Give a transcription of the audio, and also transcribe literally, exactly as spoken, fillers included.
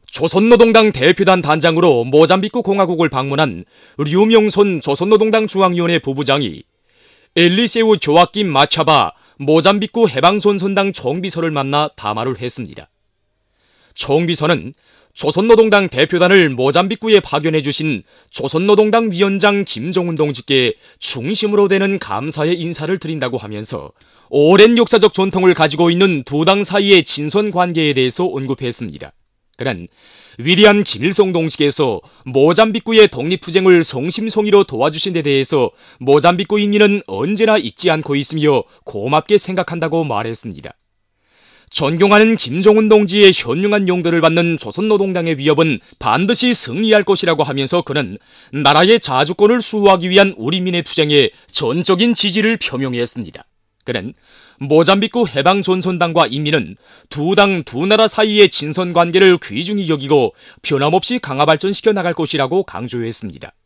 조선노동당 대표단 단장으로 모잠비크 공화국을 방문한 류명손 조선노동당 중앙위원회 부부장이 엘리세우 조아킴 마차바 모잠비크 해방손손당 총비서를 만나 담화를 했습니다. 총비서는 조선노동당 대표단을 모잠비크에 파견해 주신 조선노동당 위원장 김종훈 동지께 중심으로 되는 감사의 인사를 드린다고 하면서 오랜 역사적 전통을 가지고 있는 두 당 사이의 친선 관계에 대해서 언급했습니다. 그는 위대한 김일성 동지께서 모잠비크의 독립투쟁을 성심성의로 도와주신 데 대해서 모잠비크 인민은 언제나 잊지 않고 있으며 고맙게 생각한다고 말했습니다. 존경하는 김종훈 동지의 현명한 용도를 받는 조선노동당의 위협은 반드시 승리할 것이라고 하면서 그는 나라의 자주권을 수호하기 위한 우리민의 투쟁에 전적인 지지를 표명했습니다. 그는 모잠비크 해방존손당과 인민은 두 당 두 나라 사이의 친선 관계를 귀중히 여기고 변함없이 강화 발전시켜 나갈 것이라고 강조했습니다.